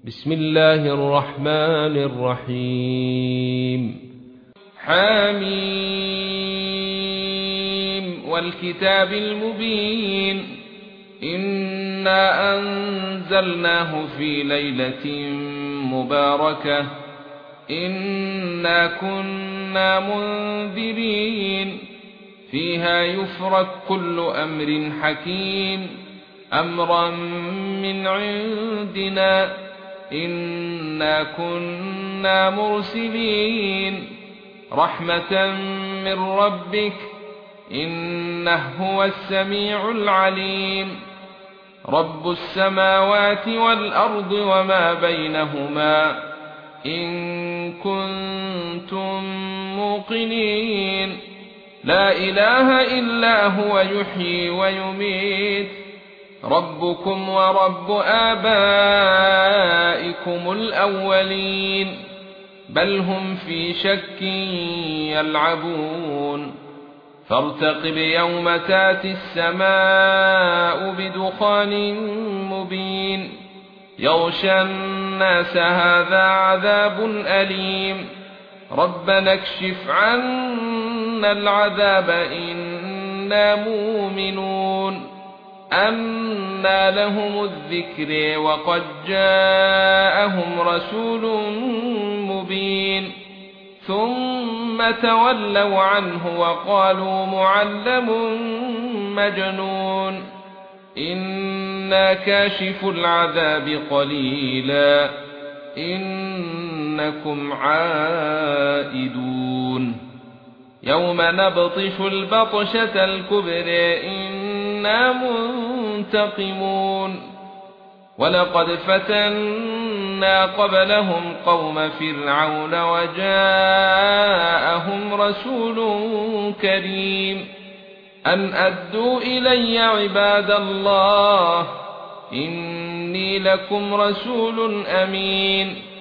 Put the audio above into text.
بسم الله الرحمن الرحيم. حميم والكتاب المبين. إنا أنزلناه في ليلة مباركة إنا كنا منذرين فيها يفرق كل أمر حكيم أمرا من عندنا إنا كنا مرسلين رحمة من ربك إنه هو السميع العليم رب السماوات والأرض وما بينهما إن كنتم موقنين لا إله إلا هو يحيي ويميت ربكم ورب آبائكم الأولين بل هم في شك يلعبون فارتقب يوم تاتي السماء بدخان مبين يغشى الناس هذا عذاب أليم ربنا اكشف عنا العذاب إنا مؤمنون أنى لهم الذكر وقد جاءهم رسول مبين ثم تولوا عنه وقالوا معلم مجنون إنا كاشف العذاب قليلا إنكم عائدون يوم نبطش البطشة الكبرى إنا منتقمون ولقد فتنا قبلهم قوم فرعون وجاءهم رسول كريم أن أدوا إلي عباد الله إني لكم رسول أمين